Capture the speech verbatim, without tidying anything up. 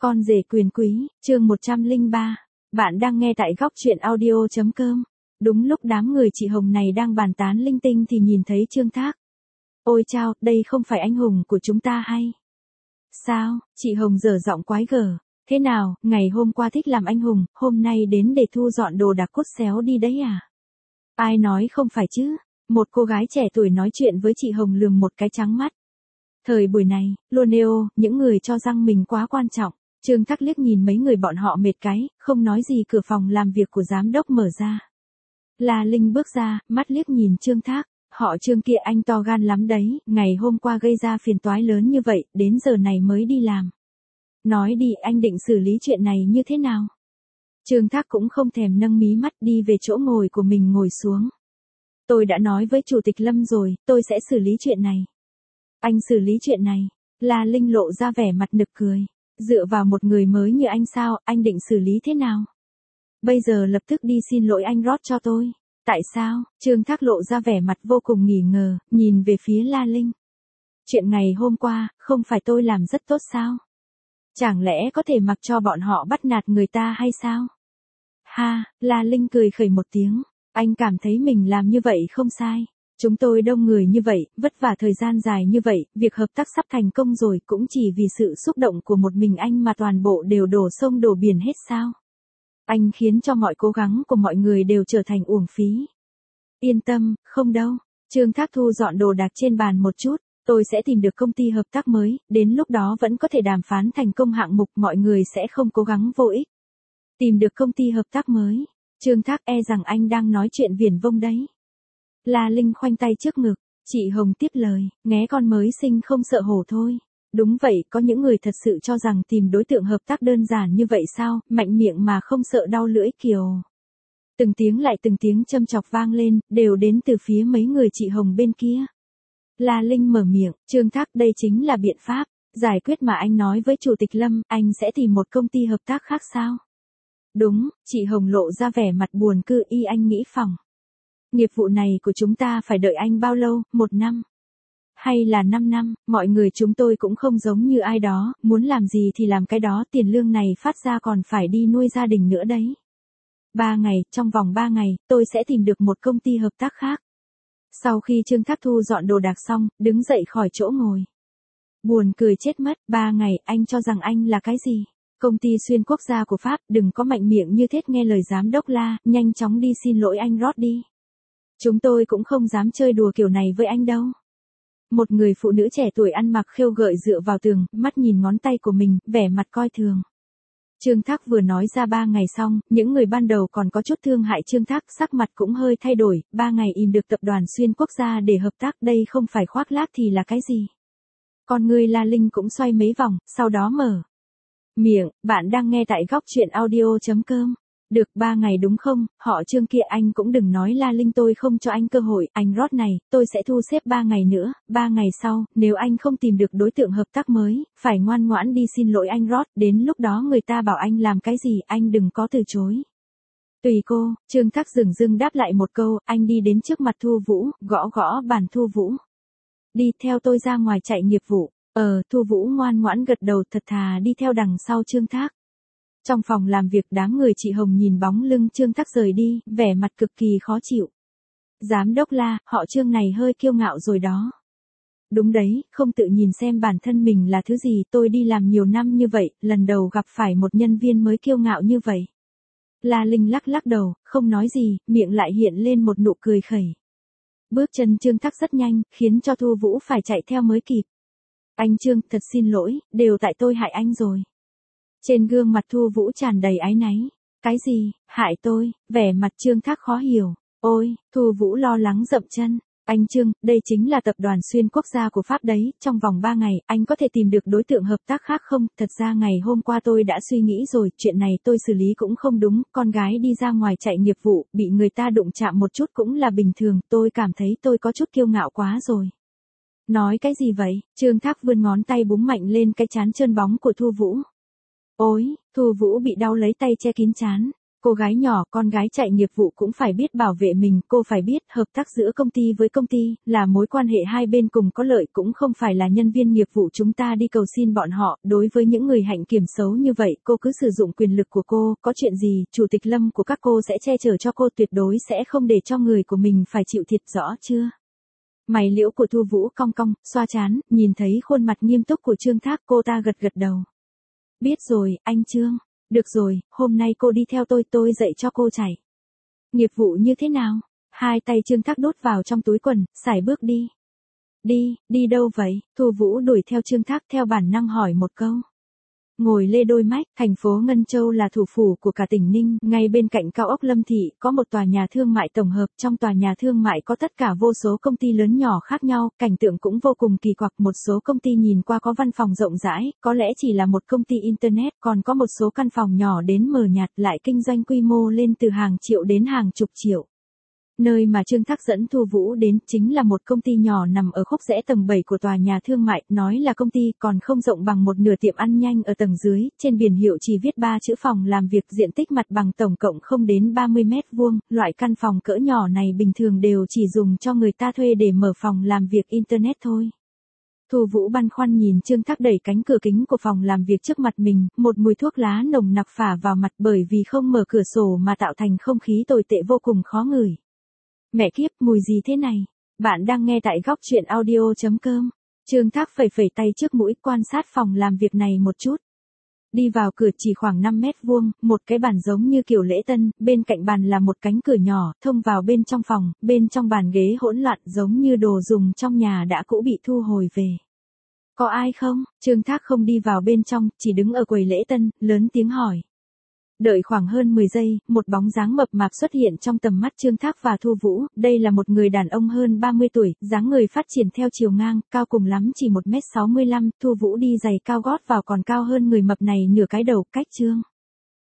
Con rể quyền quý, chương một trăm lẻ ba. Bạn đang nghe tại góc truyện audio.com. Đúng lúc đám người chị Hồng này đang bàn tán linh tinh thì nhìn thấy Trương Thác. Ôi chao, đây không phải anh hùng của chúng ta hay? Sao, chị Hồng dở giọng quái gở. Thế nào, ngày hôm qua thích làm anh hùng, hôm nay đến để thu dọn đồ đạc cút xéo đi đấy à? Ai nói không phải chứ? Một cô gái trẻ tuổi nói chuyện với chị Hồng lườm một cái trắng mắt. Thời buổi này, Loneo, những người cho rằng mình quá quan trọng. Trương Thác liếc nhìn mấy người bọn họ mệt cái, không nói gì cửa phòng làm việc của giám đốc mở ra. La Linh bước ra, mắt liếc nhìn Trương Thác, họ Trương kia anh to gan lắm đấy, ngày hôm qua gây ra phiền toái lớn như vậy, đến giờ này mới đi làm. Nói đi anh định xử lý chuyện này như thế nào? Trương Thác cũng không thèm nâng mí mắt đi về chỗ ngồi của mình ngồi xuống. Tôi đã nói với Chủ tịch Lâm rồi, tôi sẽ xử lý chuyện này. Anh xử lý chuyện này, La Linh lộ ra vẻ mặt nực cười. Dựa vào một người mới như anh sao, anh định xử lý thế nào? Bây giờ lập tức đi xin lỗi anh Ross cho tôi. Tại sao? Trương Thác lộ ra vẻ mặt vô cùng nghi ngờ, nhìn về phía La Linh. Chuyện ngày hôm qua, không phải tôi làm rất tốt sao? Chẳng lẽ có thể mặc cho bọn họ bắt nạt người ta hay sao? Ha, La Linh cười khẩy một tiếng. Anh cảm thấy mình làm như vậy không sai. Chúng tôi đông người như vậy, vất vả thời gian dài như vậy, việc hợp tác sắp thành công rồi cũng chỉ vì sự xúc động của một mình anh mà toàn bộ đều đổ sông đổ biển hết sao? Anh khiến cho mọi cố gắng của mọi người đều trở thành uổng phí. Yên tâm, không đâu. Trương Thác thu dọn đồ đạc trên bàn một chút, tôi sẽ tìm được công ty hợp tác mới, đến lúc đó vẫn có thể đàm phán thành công hạng mục, mọi người sẽ không cố gắng vô ích. Tìm được công ty hợp tác mới. Trương Thác e rằng anh đang nói chuyện viển vông đấy. La Linh khoanh tay trước ngực, chị Hồng tiếp lời, nghé con mới sinh không sợ hổ thôi. Đúng vậy, có những người thật sự cho rằng tìm đối tượng hợp tác đơn giản như vậy sao, mạnh miệng mà không sợ đau lưỡi kiều. Từng tiếng lại từng tiếng châm chọc vang lên, đều đến từ phía mấy người chị Hồng bên kia. La Linh mở miệng, Trương Thác đây chính là biện pháp, giải quyết mà anh nói với Chủ tịch Lâm, anh sẽ tìm một công ty hợp tác khác sao? Đúng, chị Hồng lộ ra vẻ mặt buồn cư y anh nghĩ phòng. Nghiệp vụ này của chúng ta phải đợi anh bao lâu, một năm? Hay là năm năm, mọi người chúng tôi cũng không giống như ai đó, muốn làm gì thì làm cái đó, tiền lương này phát ra còn phải đi nuôi gia đình nữa đấy. Ba ngày, trong vòng ba ngày, tôi sẽ tìm được một công ty hợp tác khác. Sau khi Trương Thác thu dọn đồ đạc xong, đứng dậy khỏi chỗ ngồi. Buồn cười chết mất, ba ngày, anh cho rằng anh là cái gì? Công ty xuyên quốc gia của Pháp, đừng có mạnh miệng như thế, nghe lời giám đốc La, nhanh chóng đi xin lỗi anh Ross đi. Chúng tôi cũng không dám chơi đùa kiểu này với anh đâu. Một người phụ nữ trẻ tuổi ăn mặc khêu gợi dựa vào tường, mắt nhìn ngón tay của mình, vẻ mặt coi thường. Trương Thác vừa nói ra ba ngày xong, những người ban đầu còn có chút thương hại Trương Thác, sắc mặt cũng hơi thay đổi, ba ngày im được tập đoàn xuyên quốc gia để hợp tác, đây không phải khoác lác thì là cái gì? Con người La Linh cũng xoay mấy vòng, sau đó mở miệng, bạn đang nghe tại góc truyện audio.com. Được ba ngày đúng không, họ Trương kia anh cũng đừng nói La Linh tôi không cho anh cơ hội, anh Ross này, tôi sẽ thu xếp ba ngày nữa, ba ngày sau, nếu anh không tìm được đối tượng hợp tác mới, phải ngoan ngoãn đi xin lỗi anh Ross, đến lúc đó người ta bảo anh làm cái gì, anh đừng có từ chối. Tùy cô, Trương Thác dửng dưng đáp lại một câu, anh đi đến trước mặt Thu Vũ, gõ gõ bàn Thu Vũ. Đi theo tôi ra ngoài chạy nghiệp vụ, ờ, Thu Vũ ngoan ngoãn gật đầu thật thà đi theo đằng sau Trương Thác. Trong phòng làm việc đám người chị Hồng nhìn bóng lưng Trương Thác rời đi, vẻ mặt cực kỳ khó chịu. Giám đốc La, họ Trương này hơi kiêu ngạo rồi đó. Đúng đấy, không tự nhìn xem bản thân mình là thứ gì, tôi đi làm nhiều năm như vậy, lần đầu gặp phải một nhân viên mới kiêu ngạo như vậy. La Linh lắc lắc đầu, không nói gì, miệng lại hiện lên một nụ cười khẩy. Bước chân Trương Thác rất nhanh, khiến cho Thu Vũ phải chạy theo mới kịp. Anh Trương, thật xin lỗi, đều tại tôi hại anh rồi. Trên gương mặt Thu Vũ tràn đầy áy náy. Cái gì, hại tôi, vẻ mặt Trương Thác khó hiểu. Ôi, Thu Vũ lo lắng dậm chân. Anh Trương, đây chính là tập đoàn xuyên quốc gia của Pháp đấy, trong vòng ba ngày, anh có thể tìm được đối tượng hợp tác khác không? Thật ra ngày hôm qua tôi đã suy nghĩ rồi, chuyện này tôi xử lý cũng không đúng, con gái đi ra ngoài chạy nghiệp vụ, bị người ta đụng chạm một chút cũng là bình thường, tôi cảm thấy tôi có chút kiêu ngạo quá rồi. Nói cái gì vậy? Trương Thác vươn ngón tay búng mạnh lên cái trán trơn bóng của Thu Vũ. Ôi, Thu Vũ bị đau lấy tay che kín trán. Cô gái nhỏ, con gái chạy nghiệp vụ cũng phải biết bảo vệ mình, cô phải biết hợp tác giữa công ty với công ty, là mối quan hệ hai bên cùng có lợi, cũng không phải là nhân viên nghiệp vụ chúng ta đi cầu xin bọn họ. Đối với những người hạnh kiểm xấu như vậy, cô cứ sử dụng quyền lực của cô, có chuyện gì, Chủ tịch Lâm của các cô sẽ che chở cho cô, tuyệt đối sẽ không để cho người của mình phải chịu thiệt, rõ chưa? Mày liễu của Thu Vũ cong cong, xoa trán, nhìn thấy khuôn mặt nghiêm túc của Trương Thác, cô ta gật gật đầu. Biết rồi, anh Trương. Được rồi, hôm nay cô đi theo tôi, tôi dạy cho cô chạy. Nghiệp vụ như thế nào? Hai tay Trương Thác đút vào trong túi quần, sải bước đi. Đi, đi đâu vậy? Thu Vũ đuổi theo Trương Thác, theo bản năng hỏi một câu. Ngồi lê đôi mách, thành phố Ngân Châu là thủ phủ của cả tỉnh Ninh, ngay bên cạnh cao ốc Lâm Thị, có một tòa nhà thương mại tổng hợp, trong tòa nhà thương mại có tất cả vô số công ty lớn nhỏ khác nhau, cảnh tượng cũng vô cùng kỳ quặc, một số công ty nhìn qua có văn phòng rộng rãi, có lẽ chỉ là một công ty Internet, còn có một số căn phòng nhỏ đến mờ nhạt lại kinh doanh quy mô lên từ hàng triệu đến hàng chục triệu. Nơi mà Trương Thác dẫn Thu Vũ đến chính là một công ty nhỏ nằm ở khúc rẽ tầng bảy của tòa nhà thương mại, nói là công ty còn không rộng bằng một nửa tiệm ăn nhanh ở tầng dưới, trên biển hiệu chỉ viết ba chữ phòng làm việc, diện tích mặt bằng tổng cộng không đến ba mươi mét vuông, loại căn phòng cỡ nhỏ này bình thường đều chỉ dùng cho người ta thuê để mở phòng làm việc Internet thôi. Thu Vũ băn khoăn nhìn Trương Thác đẩy cánh cửa kính của phòng làm việc trước mặt mình, một mùi thuốc lá nồng nặc phả vào mặt bởi vì không mở cửa sổ mà tạo thành không khí tồi tệ vô cùng khó ngửi. Mẹ kiếp, mùi gì thế này? Bạn đang nghe tại góc truyện audio chấm com. Trương Thác phẩy phẩy tay trước mũi, quan sát phòng làm việc này một chút. Đi vào cửa chỉ khoảng năm mét vuông, một cái bàn giống như kiểu lễ tân, bên cạnh bàn là một cánh cửa nhỏ, thông vào bên trong phòng, bên trong bàn ghế hỗn loạn giống như đồ dùng trong nhà đã cũ bị thu hồi về. Có ai không? Trương Thác không đi vào bên trong, chỉ đứng ở quầy lễ tân, lớn tiếng hỏi. Đợi khoảng hơn mười giây, một bóng dáng mập mạp xuất hiện trong tầm mắt Trương Thác và Thu Vũ, đây là một người đàn ông hơn ba mươi tuổi, dáng người phát triển theo chiều ngang, cao cùng lắm chỉ một mét sáu mươi lăm, Thu Vũ đi giày cao gót vào còn cao hơn người mập này nửa cái đầu, cách Trương